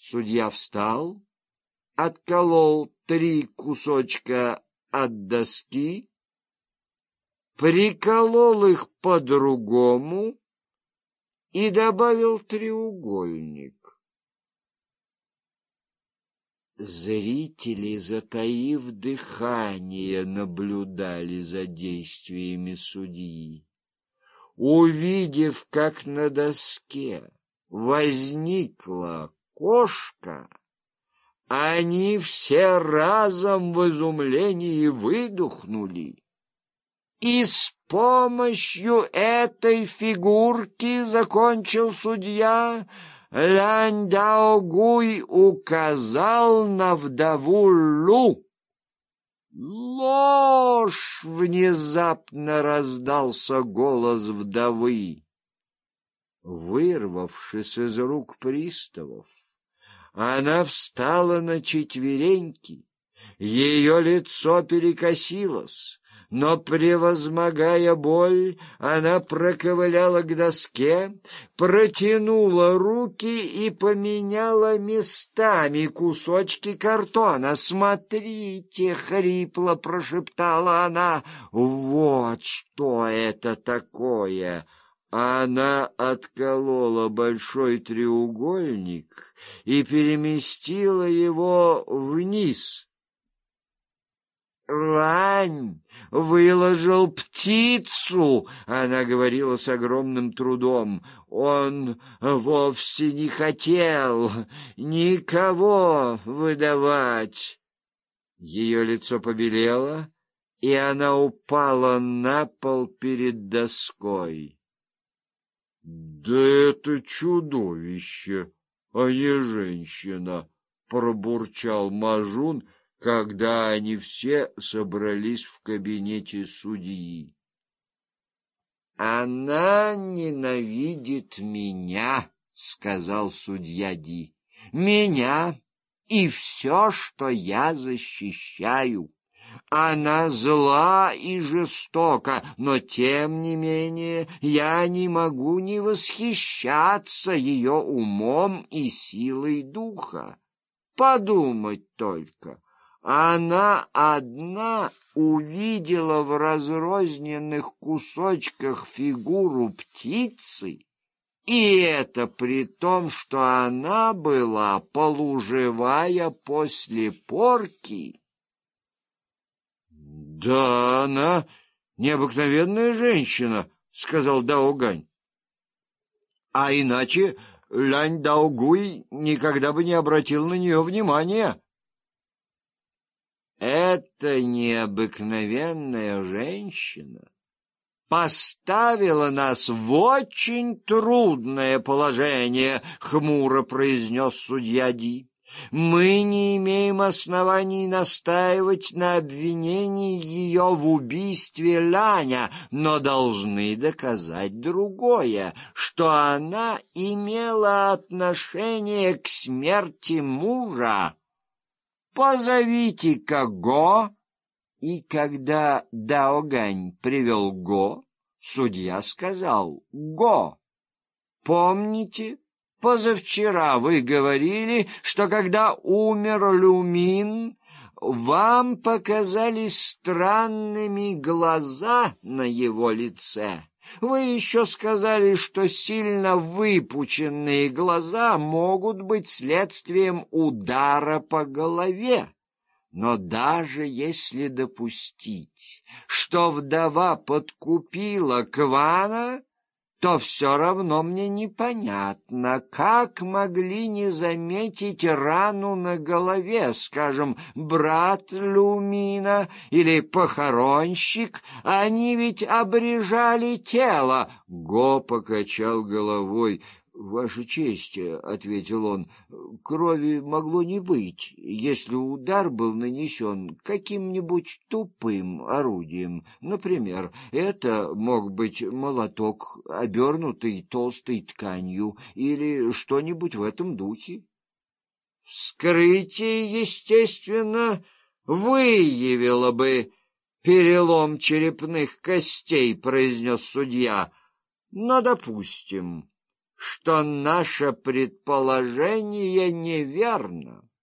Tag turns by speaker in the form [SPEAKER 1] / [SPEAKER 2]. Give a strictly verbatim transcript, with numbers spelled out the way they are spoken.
[SPEAKER 1] Судья встал, отколол три кусочка от доски, приколол их по-другому и добавил треугольник. Зрители, затаив дыхание, наблюдали за действиями судьи. Увидев, как на доске возникла кошка, они все разом в изумлении выдохнули. И с помощью этой фигурки, закончил судья, Лянь Даогуй указал на вдову Лу. «Ложь!» — внезапно раздался голос вдовы. Вырвавшись из рук приставов, она встала на четвереньки, ее лицо перекосилось, но, превозмогая боль, она проковыляла к доске, протянула руки и поменяла местами кусочки картона. «Смотрите!» — хрипло прошептала она. «Вот что это такое!» Она отколола большой треугольник и переместила его вниз. «Лань выложил птицу», — она говорила с огромным трудом. «Он вовсе не хотел никого выдавать». Ее лицо побелело, и она упала на пол перед доской. «Да это чудовище, а не женщина», — пробурчал Мажун, когда они все собрались в кабинете судьи. «Она ненавидит меня», — сказал судья Ди. «Меня и все, что я защищаю. Она зла и жестока, но, тем не менее, я не могу не восхищаться ее умом и силой духа. Подумать только, она одна увидела в разрозненных кусочках фигуру птицы, и это при том, что она была полуживая после порки». «Да она необыкновенная женщина», — сказал Даогань. «А иначе Лянь Даогуй никогда бы не обратил на нее внимания». «Эта необыкновенная женщина поставила нас в очень трудное положение», — хмуро произнес судья Ди. «Мы не имеем оснований настаивать на обвинении ее в убийстве Ляня, но должны доказать другое, что она имела отношение к смерти мужа. Позовите-ка Го». И когда Даогань привел Го, судья сказал: «Го, помните, позавчера вы говорили, что когда умер Люмин, вам показались странными глаза на его лице. Вы еще сказали, что сильно выпученные глаза могут быть следствием удара по голове. Но даже если допустить, что вдова подкупила Квана, то все равно мне непонятно, как могли не заметить рану на голове, скажем, брат Люмина или похоронщик. Они ведь обрежали тело». Го покачал головой. «Ваша честь, — ответил он, — крови могло не быть, если удар был нанесен каким-нибудь тупым орудием. Например, это мог быть молоток, обернутый толстой тканью, или что-нибудь в этом духе». «Вскрытие, естественно, выявило бы перелом черепных костей», — произнес судья. «Но, допустим, что наше предположение неверно.